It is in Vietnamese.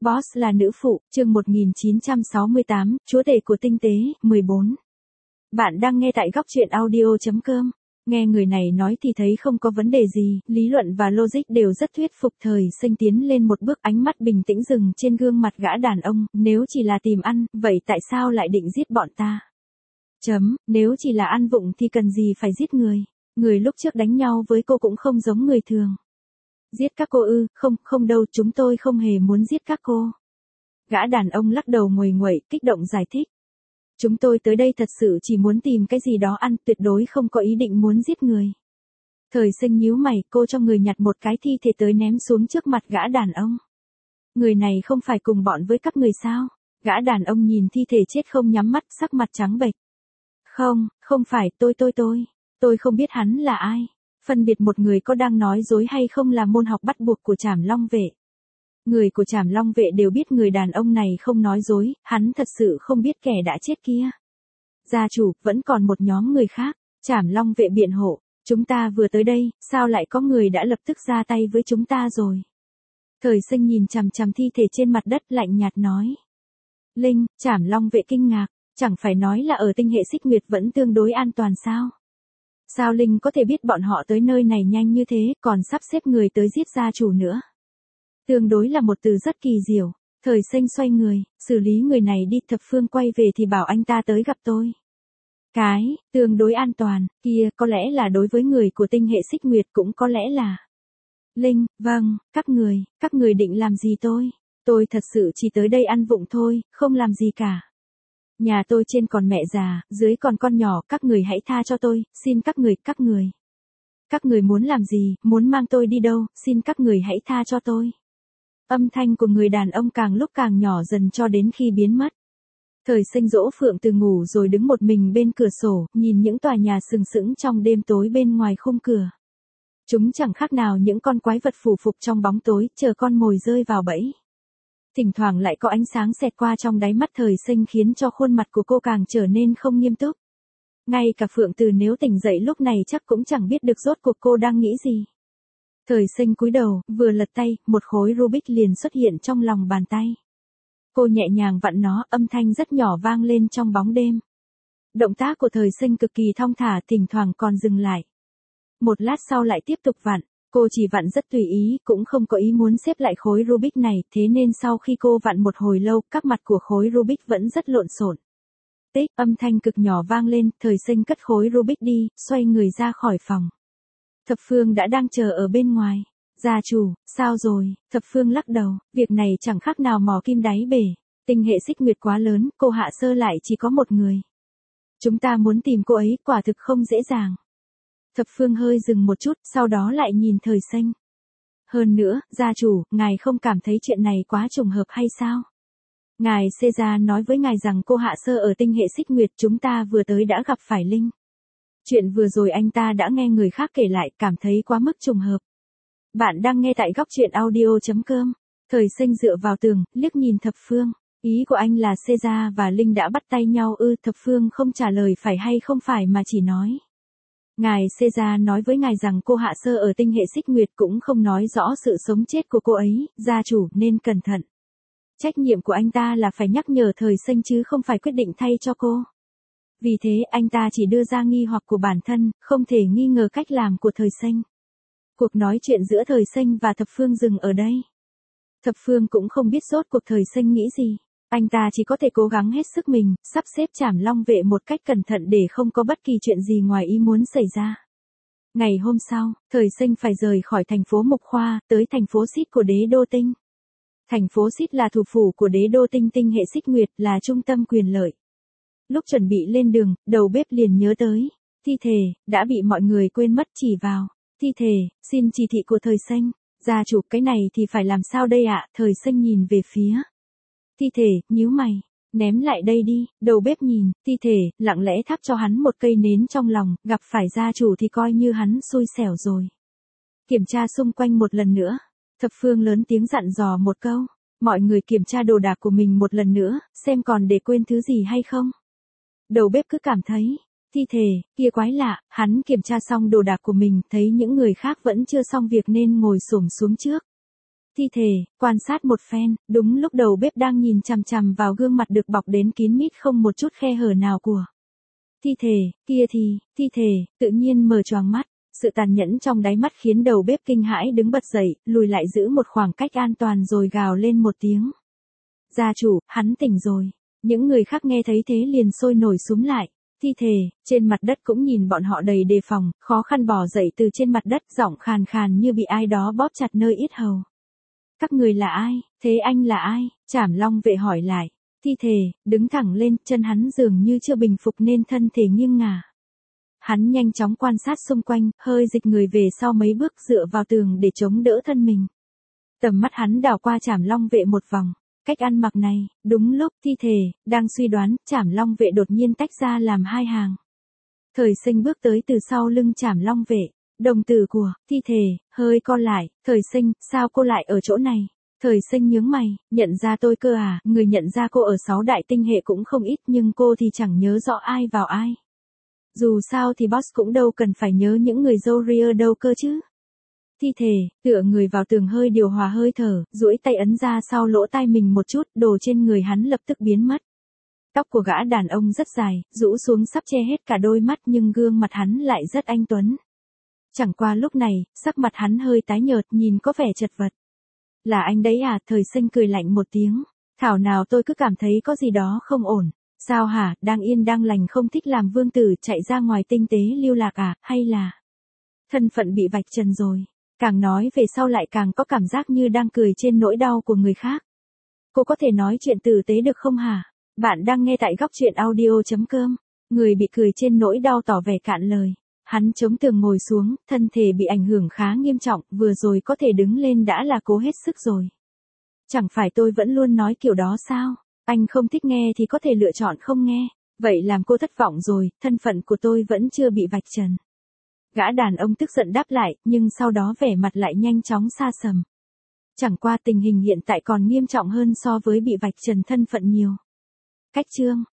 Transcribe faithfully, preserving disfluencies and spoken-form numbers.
Boss là nữ phụ, chương một nghìn chín trăm sáu mươi tám, chúa tể của tinh tế, mười bốn. Bạn đang nghe tại góc truyện audio chấm com. Nghe người này nói thì thấy không có vấn đề gì, lý luận và logic đều rất thuyết phục. Thời Sinh tiến lên một bước, ánh mắt bình tĩnh dừng trên gương mặt gã đàn ông, nếu chỉ là tìm ăn, vậy tại sao lại định giết bọn ta? Chấm, nếu chỉ là ăn vụng thì cần gì phải giết người, người lúc trước đánh nhau với cô cũng không giống người thường. Giết các cô ư, không, không đâu, chúng tôi không hề muốn giết các cô. Gã đàn ông lắc đầu nguầy nguậy, kích động giải thích. Chúng tôi tới đây thật sự chỉ muốn tìm cái gì đó ăn, tuyệt đối không có ý định muốn giết người. Thời Sinh nhíu mày, cô cho người nhặt một cái thi thể tới ném xuống trước mặt gã đàn ông. Người này không phải cùng bọn với các người sao? Gã đàn ông nhìn thi thể chết không nhắm mắt, sắc mặt trắng bệch. Không, không phải, tôi tôi tôi, tôi không biết hắn là ai. Phân biệt một người có đang nói dối hay không là môn học bắt buộc của Trảm Long Vệ. Người của Trảm Long Vệ đều biết người đàn ông này không nói dối, hắn thật sự không biết kẻ đã chết kia. Gia chủ, vẫn còn một nhóm người khác. Trảm Long Vệ biện hộ, chúng ta vừa tới đây, sao lại có người đã lập tức ra tay với chúng ta rồi? Thời Sinh nhìn chằm chằm thi thể trên mặt đất, lạnh nhạt nói. Linh, Trảm Long Vệ kinh ngạc, chẳng phải nói là ở tinh hệ Xích Nguyệt vẫn tương đối an toàn sao? Sao Linh có thể biết bọn họ tới nơi này nhanh như thế, còn sắp xếp người tới giết gia chủ nữa? Tương đối là một từ rất kỳ diệu. Thời Sinh xoay người, xử lý người này đi. Thập Phương quay về thì bảo anh ta tới gặp tôi. Cái, tương đối an toàn, kia, có lẽ là đối với người của tinh hệ Xích Nguyệt, cũng có lẽ là. Linh, vâng, các người, các người định làm gì tôi? Tôi thật sự chỉ tới đây ăn vụng thôi, không làm gì cả. Nhà tôi trên còn mẹ già, dưới còn con nhỏ, các người hãy tha cho tôi, xin các người, các người. Các người muốn làm gì, muốn mang tôi đi đâu, xin các người hãy tha cho tôi. Âm thanh của người đàn ông càng lúc càng nhỏ dần cho đến khi biến mất. Thời Sinh dỗ Phượng từ ngủ rồi đứng một mình bên cửa sổ, nhìn những tòa nhà sừng sững trong đêm tối bên ngoài khung cửa. Chúng chẳng khác nào những con quái vật phủ phục trong bóng tối, chờ con mồi rơi vào bẫy. Thỉnh thoảng lại có ánh sáng xẹt qua trong đáy mắt Thời Sinh khiến cho khuôn mặt của cô càng trở nên không nghiêm túc. Ngay cả Phượng Từ nếu tỉnh dậy lúc này chắc cũng chẳng biết được rốt cuộc cô đang nghĩ gì. Thời Sinh cúi đầu, vừa lật tay, một khối Rubik liền xuất hiện trong lòng bàn tay. Cô nhẹ nhàng vặn nó, âm thanh rất nhỏ vang lên trong bóng đêm. Động tác của Thời Sinh cực kỳ thong thả, thỉnh thoảng còn dừng lại. Một lát sau lại tiếp tục vặn. Cô chỉ vặn rất tùy ý, cũng không có ý muốn xếp lại khối Rubik này, thế nên sau khi cô vặn một hồi lâu, các mặt của khối Rubik vẫn rất lộn xộn. Tích, âm thanh cực nhỏ vang lên, Thời Sinh cất khối Rubik đi, xoay người ra khỏi phòng. Thập Phương đã đang chờ ở bên ngoài. Gia chủ, sao rồi? Thập Phương lắc đầu, việc này chẳng khác nào mò kim đáy bể. Tinh hệ Xích Nguyệt quá lớn, cô Hạ Sơ lại chỉ có một người. Chúng ta muốn tìm cô ấy, quả thực không dễ dàng. Thập Phương hơi dừng một chút, sau đó lại nhìn Thời Sinh. Hơn nữa, gia chủ, ngài không cảm thấy chuyện này quá trùng hợp hay sao? Ngài Caesar nói với ngài rằng cô Hạ Sơ ở tinh hệ Xích Nguyệt, chúng ta vừa tới đã gặp phải Linh. Chuyện vừa rồi anh ta đã nghe người khác kể lại, cảm thấy quá mức trùng hợp. Bạn đang nghe tại góc truyện audio chấm com. Thời Sinh dựa vào tường, liếc nhìn Thập Phương. Ý của anh là Caesar và Linh đã bắt tay nhau ư? Thập Phương không trả lời phải hay không phải mà chỉ nói. Ngài Caesar nói với ngài rằng cô Hạ Sơ ở tinh hệ Xích Nguyệt, cũng không nói rõ sự sống chết của cô ấy, gia chủ nên cẩn thận. Trách nhiệm của anh ta là phải nhắc nhở Thời Sinh chứ không phải quyết định thay cho cô. Vì thế anh ta chỉ đưa ra nghi hoặc của bản thân, không thể nghi ngờ cách làm của Thời Sinh. Cuộc nói chuyện giữa Thời Sinh và Thập Phương dừng ở đây. Thập Phương cũng không biết rốt cuộc Thời Sinh nghĩ gì. Anh ta chỉ có thể cố gắng hết sức mình, sắp xếp Trảm Long Vệ một cách cẩn thận để không có bất kỳ chuyện gì ngoài ý muốn xảy ra. Ngày hôm sau, Thời Sinh phải rời khỏi thành phố Mục Khoa, tới thành phố Xít của đế đô tinh. Thành phố Xít là thủ phủ của đế đô tinh tinh hệ Xích Nguyệt, là trung tâm quyền lợi. Lúc chuẩn bị lên đường, đầu bếp liền nhớ tới. Thi thể, đã bị mọi người quên mất, chỉ vào. Thi thể, xin chỉ thị của Thời Sinh. Gia chủ, cái này thì phải làm sao đây ạ? Thời Sinh nhìn về phía thi thể, nhíu mày. Ném lại đây đi. Đầu bếp nhìn thi thể, lặng lẽ thắp cho hắn một cây nến trong lòng, gặp phải gia chủ thì coi như hắn xui xẻo rồi. Kiểm tra xung quanh một lần nữa. Thập Phương lớn tiếng dặn dò một câu. Mọi người kiểm tra đồ đạc của mình một lần nữa, xem còn để quên thứ gì hay không. Đầu bếp cứ cảm thấy thi thể kia quái lạ, hắn kiểm tra xong đồ đạc của mình, thấy những người khác vẫn chưa xong việc nên ngồi xổm xuống trước. Thi thể, quan sát một phen, đúng lúc đầu bếp đang nhìn chằm chằm vào gương mặt được bọc đến kín mít không một chút khe hở nào của thi thể, kia thì, thi thể, tự nhiên mở choàng mắt. Sự tàn nhẫn trong đáy mắt khiến đầu bếp kinh hãi đứng bật dậy, lùi lại giữ một khoảng cách an toàn rồi gào lên một tiếng. Gia chủ, hắn tỉnh rồi. Những người khác nghe thấy thế liền sôi nổi súm lại. Thi thể, trên mặt đất cũng nhìn bọn họ đầy đề phòng, khó khăn bò dậy từ trên mặt đất, giọng khàn khàn như bị ai đó bóp chặt nơi yết hầu. Các người là ai, thế anh là ai? Trảm Long vệ hỏi lại. Thi thể, đứng thẳng lên, chân hắn dường như chưa bình phục nên thân thể nghiêng ngả. Hắn nhanh chóng quan sát xung quanh, hơi dịch người về sau mấy bước dựa vào tường để chống đỡ thân mình. Tầm mắt hắn đảo qua Trảm Long vệ một vòng. Cách ăn mặc này, đúng lúc thi thể, đang suy đoán, Trảm Long vệ đột nhiên tách ra làm hai hàng. Thời Sinh bước tới từ sau lưng Trảm Long vệ, đồng tử của thi thể, hơi co lại, Thời Sinh, sao cô lại ở chỗ này? Thời Sinh nhướng mày, nhận ra tôi cơ à, người nhận ra cô ở sáu đại tinh hệ cũng không ít nhưng cô thì chẳng nhớ rõ ai vào ai. Dù sao thì boss cũng đâu cần phải nhớ những người Zoria đâu cơ chứ. Thi thể, tựa người vào tường hơi điều hòa hơi thở, duỗi tay ấn ra sau lỗ tai mình một chút, đồ trên người hắn lập tức biến mất. Tóc của gã đàn ông rất dài, rũ xuống sắp che hết cả đôi mắt nhưng gương mặt hắn lại rất anh tuấn. Chẳng qua lúc này, sắc mặt hắn hơi tái nhợt nhìn có vẻ chật vật. Là anh đấy à? Thời Sinh cười lạnh một tiếng. Thảo nào tôi cứ cảm thấy có gì đó không ổn. Sao hả, đang yên đang lành không thích làm vương tử chạy ra ngoài tinh tế lưu lạc à, hay là thân phận bị vạch trần rồi. Càng nói về sau lại càng có cảm giác như đang cười trên nỗi đau của người khác. Cô có thể nói chuyện tử tế được không hả? Bạn đang nghe tại góc truyện audio chấm com. Người bị cười trên nỗi đau tỏ vẻ cạn lời. Hắn chống tường ngồi xuống, thân thể bị ảnh hưởng khá nghiêm trọng, vừa rồi có thể đứng lên đã là cố hết sức rồi. Chẳng phải tôi vẫn luôn nói kiểu đó sao? Anh không thích nghe thì có thể lựa chọn không nghe. Vậy làm cô thất vọng rồi, thân phận của tôi vẫn chưa bị vạch trần. Gã đàn ông tức giận đáp lại, nhưng sau đó vẻ mặt lại nhanh chóng xa sầm. Chẳng qua tình hình hiện tại còn nghiêm trọng hơn so với bị vạch trần thân phận nhiều. Cách chương